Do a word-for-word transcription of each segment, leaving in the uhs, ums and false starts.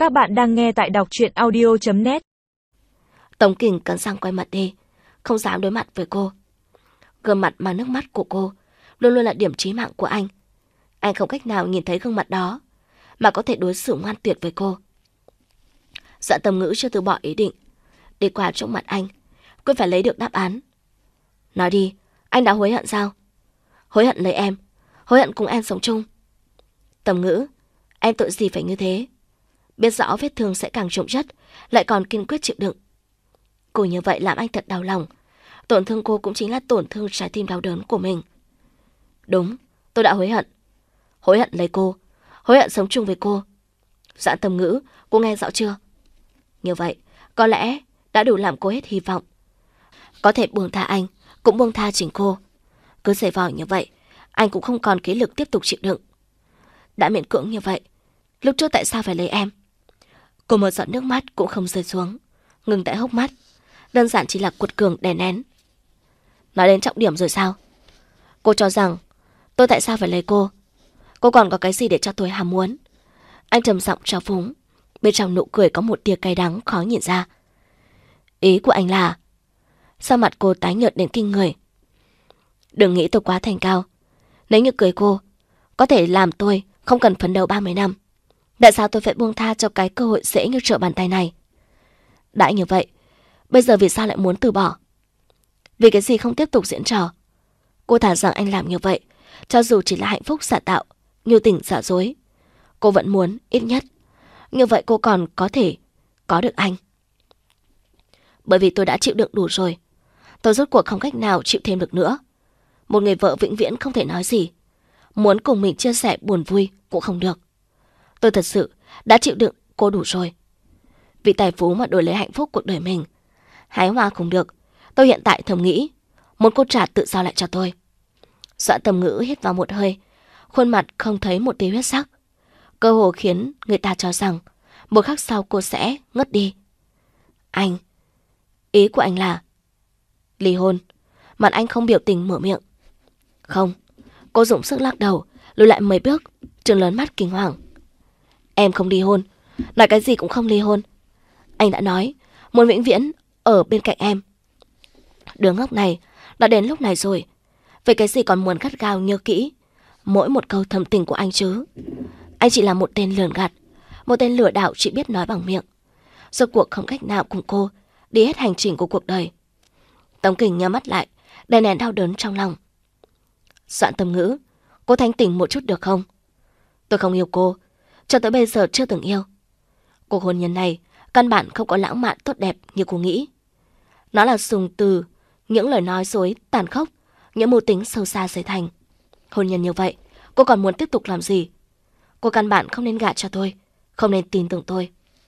Các bạn đang nghe tại đọc truyện audio chấm net. Tống Kình cắn răng quay mặt đi, không dám đối mặt với cô. Gương mặt mà nước mắt của cô luôn luôn là điểm chí mạng của anh. Anh không cách nào nhìn thấy gương mặt đó mà có thể đối xử ngoan tuyệt với cô. Dạ Tầm Ngữ chưa từ bỏ ý định, đi qua trước mặt anh, cô phải lấy được đáp án. Nói đi, anh đã hối hận sao? Hối hận lấy em, hối hận cùng em sống chung. Tầm Ngữ, em tội gì phải như thế? Biết rõ vết thương sẽ càng chồng chất, lại còn kiên quyết chịu đựng. Cô như vậy làm anh thật đau lòng. Tổn thương cô cũng chính là tổn thương trái tim đau đớn của mình. Đúng, tôi đã hối hận. Hối hận lấy cô, hối hận sống chung với cô. Dạ Tầm Ngữ, cô nghe rõ chưa? Như vậy, có lẽ đã đủ làm cô hết hy vọng. Có thể buông tha anh, cũng buông tha chính cô. Cứ giày vò như vậy, anh cũng không còn khí lực tiếp tục chịu đựng. Đã miễn cưỡng như vậy, lúc trước tại sao phải lấy em? Cô một giọt nước mắt cũng không rơi xuống, ngừng tại hốc mắt. Đơn giản chỉ là cuột cường đè nén. Nói đến trọng điểm rồi sao? Cô cho rằng tôi tại sao phải lấy cô? Cô còn có cái gì để cho tôi ham muốn? Anh trầm giọng trào phúng, bên trong nụ cười có một tia cay đắng khó nhìn ra. Ý của anh là... Sao mặt cô tái nhợt đến kinh người? Đừng nghĩ tôi quá thành cao. Nếu như cười cô, có thể làm tôi không cần phấn đấu ba mươi năm. Tại sao tôi phải buông tha cho cái cơ hội dễ như trở bàn tay này? Đã như vậy, bây giờ vì sao lại muốn từ bỏ? Vì cái gì không tiếp tục diễn trò? Cô thả rằng anh làm như vậy, cho dù chỉ là hạnh phúc giả tạo, nhu tình giả dối, cô vẫn muốn ít nhất. Như vậy cô còn có thể có được anh. Bởi vì tôi đã chịu đựng đủ rồi. Tôi rốt cuộc không cách nào chịu thêm được nữa. Một người vợ vĩnh viễn không thể nói gì. Muốn cùng mình chia sẻ buồn vui cũng không được. Tôi thật sự đã chịu đựng cô đủ rồi. Vì tài phú mà đổi lấy hạnh phúc cuộc đời mình. Hái hoa không được. Tôi hiện tại thầm nghĩ muốn cô trả tự do lại cho tôi. Doãn Tầm Ngữ hít vào một hơi, khuôn mặt không thấy một tia huyết sắc, cơ hồ khiến người ta cho rằng một khắc sau cô sẽ ngất đi. Anh, ý của anh là ly hôn? Mặt anh không biểu tình mở miệng. Không. Cô dùng sức lắc đầu, lùi lại mấy bước, trừng lớn mắt kinh hoàng. Em không ly hôn, nói cái gì cũng không ly hôn. Anh đã nói muốn vĩnh viễn ở bên cạnh em. Đứa ngốc này, đã đến lúc này rồi, về cái gì còn muốn gắt gao nhớ kỹ mỗi một câu thầm tình của anh chứ? Anh chỉ là một tên lường gạt, một tên lừa đảo chỉ biết nói bằng miệng. Rốt cuộc không cách nào cùng cô đi hết hành trình của cuộc đời. Tống Kình nhắm mắt lại, đè nén đau đớn trong lòng. Doãn Tầm Ngữ, cô thanh tỉnh một chút được không? Tôi không yêu cô, cho tới bây giờ chưa từng yêu. Cuộc hôn nhân này căn bản không có lãng mạn tốt đẹp như cô nghĩ. Nó là dùng từ, những lời nói dối tàn khốc, những mưu tính sâu xa xây thành. Hôn nhân như vậy, cô còn muốn tiếp tục làm gì? Cô căn bản không nên gả cho tôi, không nên tin tưởng tôi.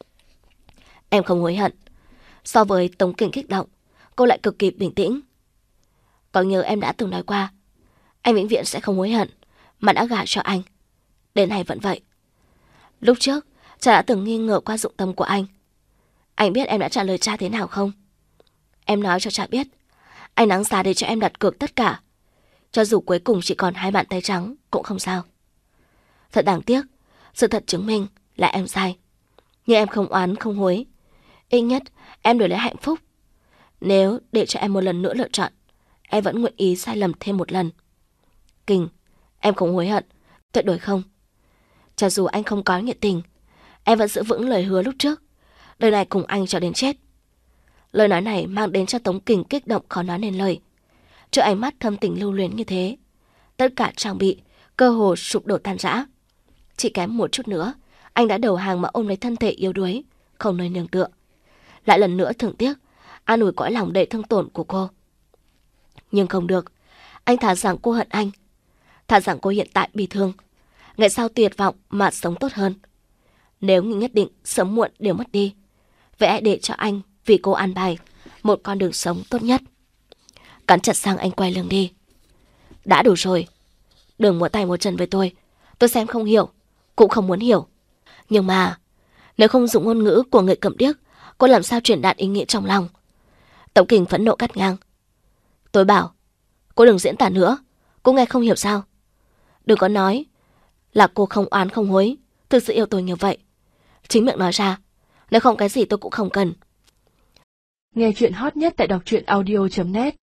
Em không hối hận. So với Tống Kình kích động, cô lại cực kỳ bình tĩnh. Có nhớ em đã từng nói qua, anh vĩnh viễn sẽ không hối hận mà đã gả cho anh. Đến nay vẫn vậy. Lúc trước, cha đã từng nghi ngờ qua dụng tâm của anh. Anh biết em đã trả lời cha thế nào không? Em nói cho cha biết, anh đáng giá để cho em đặt cược tất cả. Cho dù cuối cùng chỉ còn hai bàn tay trắng cũng không sao. Thật đáng tiếc, sự thật chứng minh là em sai. Nhưng em không oán không hối. Ít nhất em đổi lấy hạnh phúc. Nếu để cho em một lần nữa lựa chọn, em vẫn nguyện ý sai lầm thêm một lần. Kình, em không hối hận, tuyệt đối không. Cho dù anh không có nhiệt tình, em vẫn giữ vững lời hứa lúc trước, đời này cùng anh cho đến chết. Lời nói này mang đến cho Tống Kình kích động khó nói nên lời. Trước ánh mắt thâm tình lưu luyến như thế, tất cả trang bị cơ hồ sụp đổ tan rã. Chỉ kém một chút nữa, anh đã đầu hàng mà ôm lấy thân thể yếu đuối, không nơi nương tựa. Lại lần nữa thương tiếc, an ủi cõi lòng đầy thương tổn của cô. Nhưng không được, anh thà rằng cô hận anh, thà rằng cô hiện tại bị thương, ngày sau tuyệt vọng mà sống tốt hơn. Nếu như nhất định sớm muộn đều mất đi, vậy hãy để cho anh vì cô an bài một con đường sống tốt nhất. Cắn chặt răng anh quay lưng đi. Đã đủ rồi, đừng múa tay múa chân với tôi. Tôi xem không hiểu, cũng không muốn hiểu. Nhưng mà nếu không dùng ngôn ngữ của người cầm điếc, cô làm sao truyền đạt ý nghĩa trong lòng? Tống Kình phẫn nộ cắt ngang. Tôi bảo cô đừng diễn tả nữa, cô nghe không hiểu sao? Đừng có nói là cô không oán không hối, thực sự yêu tôi như vậy. chính miệng nói ra. Nếu không cái gì tôi cũng không cần. Nghe chuyện hot nhất tại đọc truyện audio chấm net.